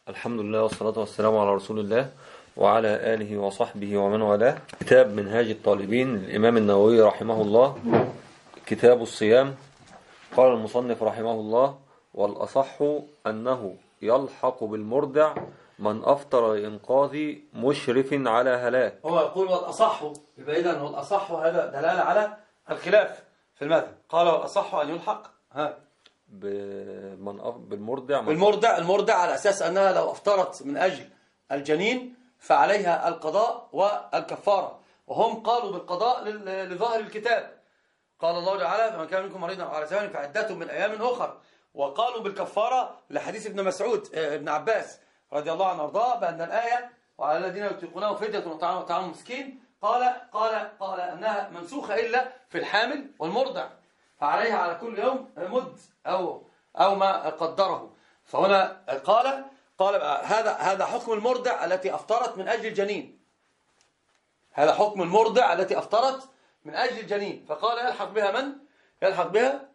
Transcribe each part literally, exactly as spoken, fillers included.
الحمد لله والصلاة والسلام على رسول الله وعلى آله وصحبه ومن والاه. كتاب منهاج الطالبين للإمام النووي رحمه الله، كتاب الصيام. قال المصنف رحمه الله: والأصح أنه يلحق بالمرضع من أفطر لإنقاذ مشرف على هلاك. هو يقول والأصح، يبقى إذن والأصح هذا دلالة على الخلاف في المذهب. قال والأصح أن يلحق ها بمن أف... بالمرضع من بالمرضع المرضع على أساس أنها لو أفطرت من أجل الجنين فعليها القضاء والكفارة، وهم قالوا بالقضاء لظاهر الكتاب. قال الله تعالى: فمن كان منكم مريضا أو على سفر فعدة من أيام أخر. وقالوا بالكفارة لحديث ابن مسعود ابن عباس رضي الله عنه وارضاه بأن الآية وعلى الذين يطيقونه فدية وطعام مسكين قال قال قال أنها منسوخة إلا في الحامل والمرضع، فعليها على كل يوم مد أو أو ما قدره. فهنا قال قال هذا هذا حكم المرضع التي أفطرت من أجل الجنين. هذا حكم المرضع التي أفطرت من أجل الجنين. فقال يلحق بها من؟ يلحق بها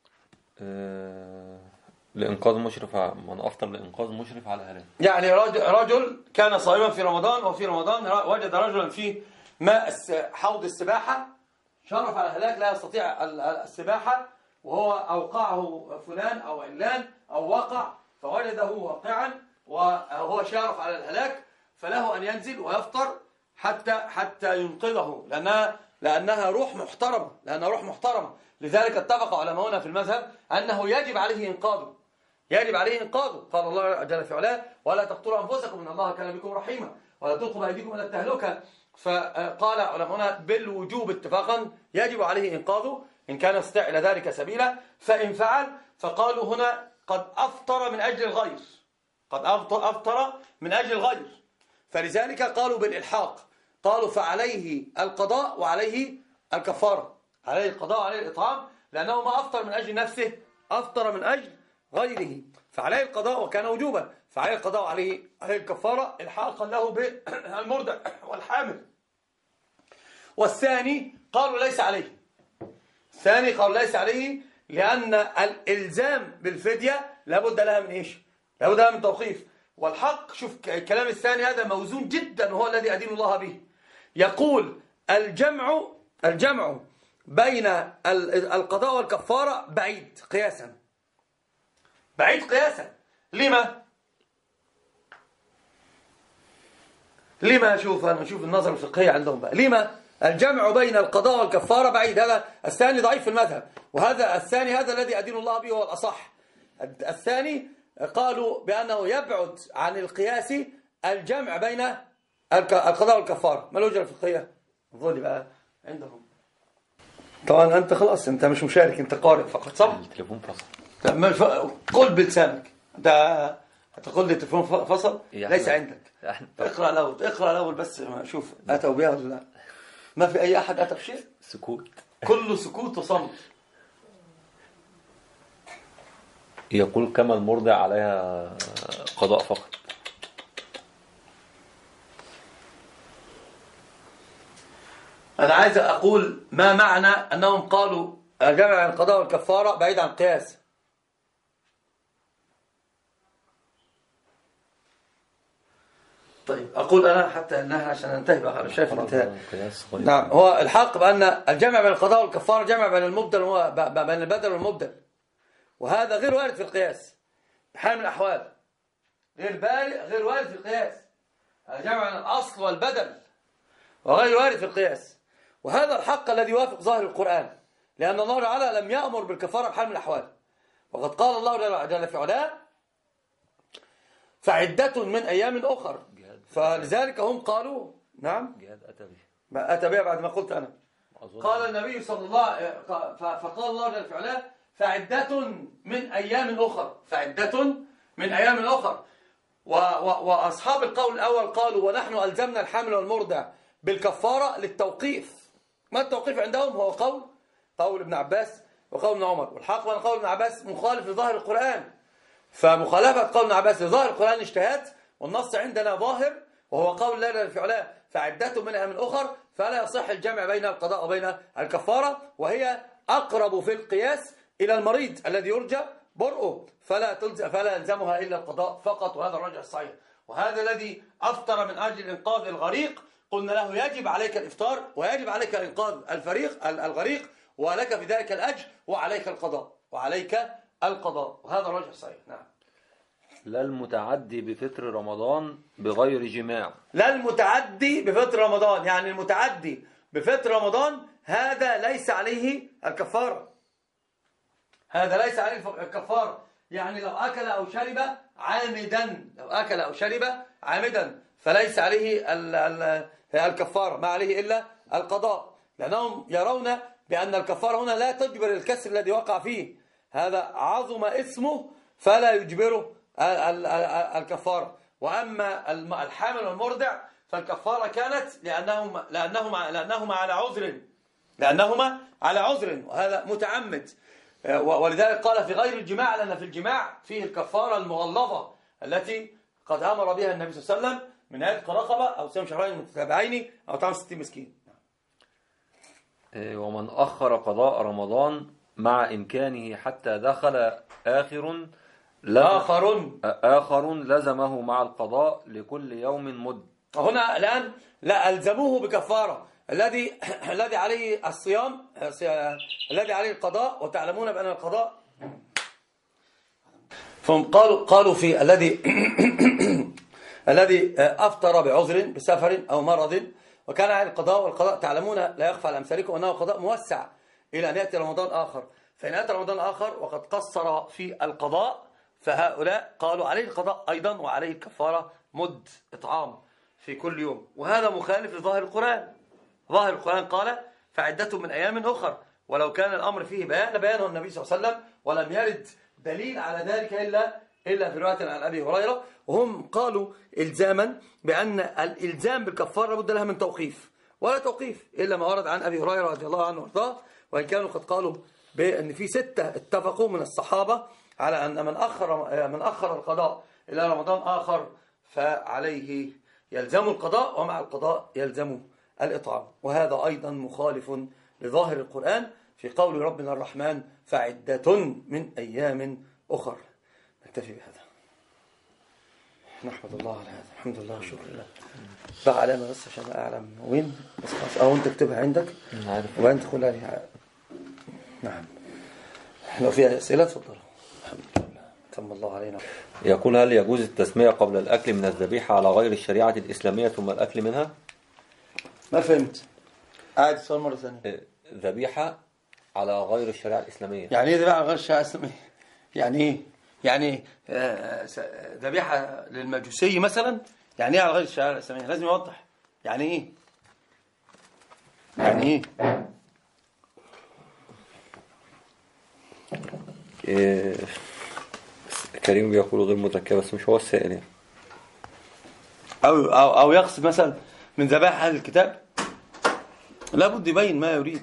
آه... لإنقاذ مشرف ع... من أفطر لإنقاذ مشرف على هلاك. يعني رجل, رجل كان صائما في رمضان، وفي رمضان وجد رجلا في ماء حوض السباحة شرف على الهلاك، لا يستطيع السباحة، وهو أوقعه فلان أو علان أو وقع فوجده واقعا وهو شارف على الهلاك، فله أن ينزل ويفطر حتى حتى ينقذه، لأنها لأنها روح محترمة لأنها روح محترمة. لذلك اتفق علماؤنا في المذهب أنه يجب عليه إنقاذه يجب عليه إنقاذه. قال الله جل في علاه: ولا تقتلوا أنفسكم إن الله كان بكم رحيما ولا تلقوا بأيديكم إلى التهلكة. فقال علماؤنا بالوجوب اتفاقا يجب عليه إنقاذه إن كان يستطيع إلى ذلك سبيلا. فإن فعل فقالوا هنا قد أفطر من أجل الغير قد أفطر من أجل الغير فلذلك قالوا بالإلحاق، قالوا فعليه القضاء وعليه الكفارة، عليه القضاء وعليه الإطعام، لأنه ما أفطر من أجل نفسه، أفطر من أجل غيره، فعليه القضاء وكان وجوبا، فعليه القضاء وعليه عليه الكفارة إلحاقا له بالمرضع والحامل. والثاني قالوا ليس عليه الثاني قالوا ليس عليه لأن الإلزام بالفدية لابد لها من إيش؟ لابد لها من توقيف. والحق، شوف الكلام الثاني هذا موزون جدا وهو الذي أدين الله به. يقول الجمع الجمع بين القضاء والكفارة بعيد قياسا بعيد قياسا لما؟ لما شوف أنا شوف النظر الفقهية عندهم بقى. لما الجمع بين القضاء والكفارة بعيد؟ هذا الثاني ضعيف في المذهب، وهذا الثاني هذا الذي أدين الله به هو الأصح. الثاني قالوا بأنه يبعد عن القياس الجمع بين القضاء والكفارة. ما الوجه الفقهية؟ انظري بقى عندهم. طبعا أنت خلاص أنت مش مشارك، أنت قارئ فقط، صح؟ التليفون فصل. قل بلسانك. أنت هتقول لي التليفون فصل؟ ليس عندك. اقرأ الأول اقرأ الأول بس شوف أتوا بها ولا لا. ما في أي أحد أتى بشيء؟ سكوت، كله سكوت وصمت. يقول كما المرضع عليها قضاء فقط. أنا عايز أقول ما معنى أنهم قالوا الجمع عن القضاء والكفارة بعيد عن القياس. طيب أقول أنا حتى أنها عشان ننتهي بقى، أنا شايف الانتهاء. نعم، هو الحق بأن الجمع بين القضاء والكفارة جمع بين المبدل بين البدل والمبدل، وهذا غير وارد في القياس بحال من الأحوال. غير غير وارد في القياس. الجمع بين الأصل والبدل وغير وارد في القياس، وهذا الحق الذي يوافق ظاهر القرآن، لأن الله تعالى لم يأمر بالكفارة بحال من الأحوال. وقد قال الله جل في علاه: فعدة من أيام أخر. فلذلك هم قالوا نعم جهاد أتى به ما أتى بها بعد ما قلت أنا. قال النبي صلى الله فقال الله جل في علاه: فعدة من أيام أخر فعدة من أيام أخر. وأصحاب القول الأول قالوا ونحن ألزمنا الحامل والمرضع بالكفارة للتوقيف. ما التوقيف عندهم؟ هو قول قول ابن عباس وقول ابن عمر. والحق بأن قول ابن عباس مخالف لظاهر القرآن، فمخالفة قول ابن عباس لظاهر القرآن اجتهاد، والنص عندنا ظاهر وهو قول الله في علاه: فعدة منها من أخر. فلا يصح الجمع بين القضاء وبين الكفارة، وهي أقرب في القياس إلى المريض الذي يرجى برؤه فلا تلزم فلا يلزمها إلا القضاء فقط، وهذا الرجع الصحيح. وهذا الذي أفطر من أجل إنقاذ الغريق قلنا له يجب عليك الإفطار ويجب عليك إنقاذ الفريق الغريق، ولك في ذلك الأجر وعليك القضاء وعليك القضاء وهذا الرجع الصحيح. نعم. لا المتعدي بفطر رمضان بغير جماع. لا المتعدي بفطر رمضان، يعني المتعدي بفطر رمضان هذا ليس عليه الكفارة، هذا ليس عليه الكفارة. يعني لو أكل أو شرب عامدا، لو أكل أو شرب عامدا فليس عليه الكفارة، ما عليه إلا القضاء، لأنهم يرون بأن الكفارة هنا لا تجبر الكسر الذي وقع فيه، هذا عظم اسمه فلا يجبره الكفارة. وأما الحامل والمرضع فالكفارة كانت لأنهما لأنهما لأنهما على عذر لأنهما على عذر وهذا متعمد، ولذلك قال في غير الجماع، لأن في الجماع فيه الكفارة المغلظة التي قد أمر بها النبي صلى الله عليه وسلم من عتق رقبة أو صيام شهرين متتابعين أو طعام ستين مسكين. ومن أخر قضاء رمضان مع إمكانه حتى دخل آخر آخر آخر لزمه مع القضاء لكل يوم مد. هنا الآن لا ألزموه بكفارة، الذي الذي عليه الصيام الذي عليه القضاء، وتعلمون بأن القضاء فهم قالوا قالوا في الذي الذي أفطر بعذر بسفر أو مرض وكان عليه القضاء، والقضاء تعلمون لا يخفى على أمثالكم أنه قضاء موسع إلى أن يأتي رمضان آخر، فإن أتى رمضان آخر وقد قصر في القضاء فهؤلاء قالوا عليه القضاء أيضا وعليه الكفارة مد إطعام في كل يوم، وهذا مخالف لظاهر القرآن. ظاهر القرآن قال فعدة من أيام أخر، ولو كان الأمر فيه بيان لبيانه النبي صلى الله عليه وسلم، ولم يرد دليل على ذلك إلا إلا في رواية عن أبي هريرة. وهم قالوا إلزاما بأن الإلزام بالكفارة لابد لها من توقيف، ولا توقيف إلا ما ورد عن أبي هريرة رضي الله عنه وارضاه، وإن كانوا قد قالوا بأن في ستة اتفقوا من الصحابة على أن من أخر من أخر القضاء إلى رمضان آخر فعليه يلزم القضاء، ومع القضاء يلزم الإطعام، وهذا أيضا مخالف لظاهر القرآن في قول ربنا الرحمن فعدة من أيام أخر. نكتفي بهذا، نحمد الله على هذا، الحمد لله والشكر لله. بقى علامة بس عشان أعلم وين، بس خلاص أو أنت تكتبها عندك وبعدين تدخل عليها. نعم، لو فيها أسئلة تفضل. الحمد لله تم الله علينا. يقول هل يجوز التسمية قبل الأكل من الذبيحة على غير الشريعة الإسلامية ثم الأكل منها؟ ما فهمت، عادي السؤال مرة ثانية. ذبيحة على غير الشريعة الإسلامية يعني إيه ذبيحة على غير الشريعة الإسلامية؟ يعني إيه؟ يعني ذبيحة للمجوسي مثلا؟ يعني إيه على غير الشريعة الإسلامية؟ لازم يوضح يعني إيه؟ يعني إيه؟ إيه كريم بيقول غير مذكر بس مش هو السائل يعني. أو, أو, أو يقصد مثلا من ذبائح أهل الكتاب، لابد يبين ما يريد.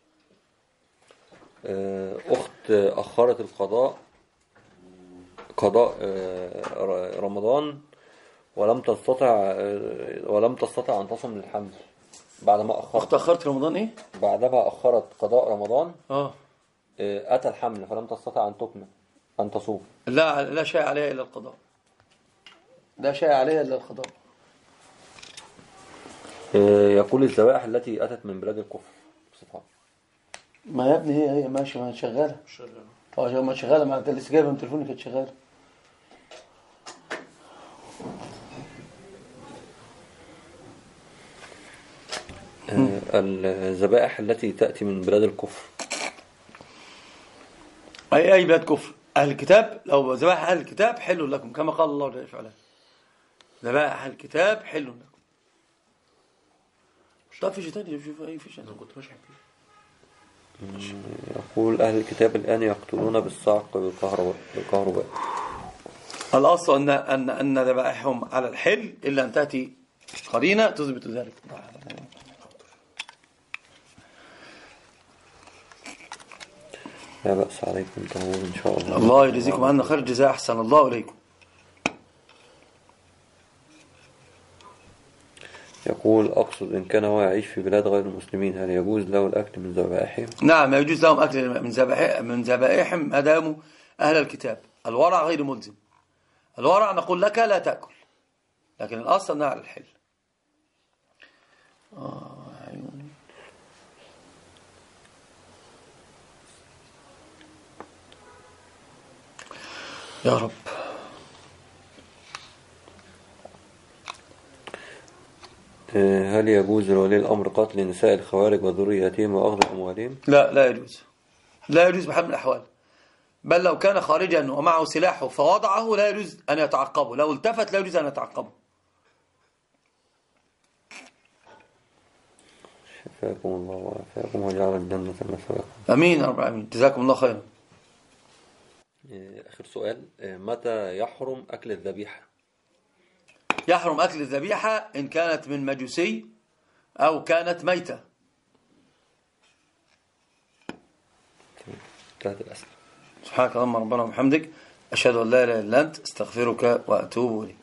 أخت أخرت القضاء قضاء رمضان ولم تستطع ولم تستطع أن تصم للحمل بعد ما أخرت. أخت أخرت رمضان إيه؟ بعدما أخرت قضاء رمضان آه أتى الحمل فلم تستطع أن تكمل أن تصوم. لا لا شيء عليها إلا القضاء، لا شيء عليها إلا القضاء. يقول الذبائح التي أتت من بلاد الكفر بصفة. ما يا ابني هي هي ماشي، ما شغالة شغالة اه ما شغالة، ما أنت لسه جايبها من تليفوني كانت شغالة. الذبائح التي تأتي من بلاد الكفر أي أي بلاد كفر. أهل الكتاب لو ذبائح أهل الكتاب حل لكم كما قال الله جل وعلا، ذبائح أهل الكتاب حل لكم. طب في شيء ثاني؟ شوف أي في شيء أنا كنت ماشي فيه. يقول أهل الكتاب الآن يقتلون بالصعق بالكهرباء. الأصل أن أن أن ذبائحهم على الحل إلا أن تأتي قرينة تثبت ذلك. لا بأس عليكم طهور إن شاء الله. الله يجزيكم عنا خير الجزاء، أحسن الله إليكم. يقول أقصد إن كان هو يعيش في بلاد غير المسلمين هل يجوز له الأكل من ذبائحهم؟ نعم يجوز لهم أكل من ذبائح من ذبائحهم ما داموا أهل الكتاب. الورع غير ملزم. الورع نقول لك لا تأكل، لكن الأصل أنها على الحل. آه عيوني. يا رب. هل يجوز لولي الأمر قتل نساء الخوارج وذرياتهم وأخذ أموالهم؟ لا لا يجوز، لا يجوز بحال من الأحوال. بل لو كان خارجا ومعه سلاحه فوضعه لا يجوز أن يتعقبه، لو التفت لا يجوز أن يتعقبه. شفاكم الله وعافاكم وجعل الجنة مثواكم. أمين يا رب العالمين، جزاكم الله خيرا. آخر سؤال، متى يحرم أكل الذبيحة؟ يحرم أكل الذبيحة إن كانت من مجوسي أو كانت ميتة. انتهت الأسئلة. سبحانك اللهم ربنا وبحمدك، أشهد أن لا إله إلا أنت، استغفرك وأتوب إليك.